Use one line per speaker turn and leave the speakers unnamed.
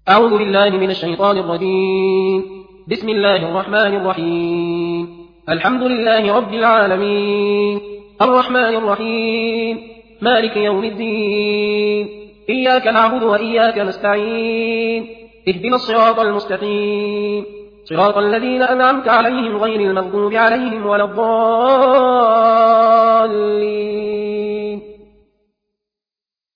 أعوذ بالله من الشيطان الرجيم. بسم الله الرحمن الرحيم. الحمد لله رب العالمين، الرحمن الرحيم، مالك يوم الدين، إياك نعبد وإياك نستعين، اهدنا الصراط المستقيم، صراط الذين أنعمت عليهم غير المغضوب عليهم ولا الضالين.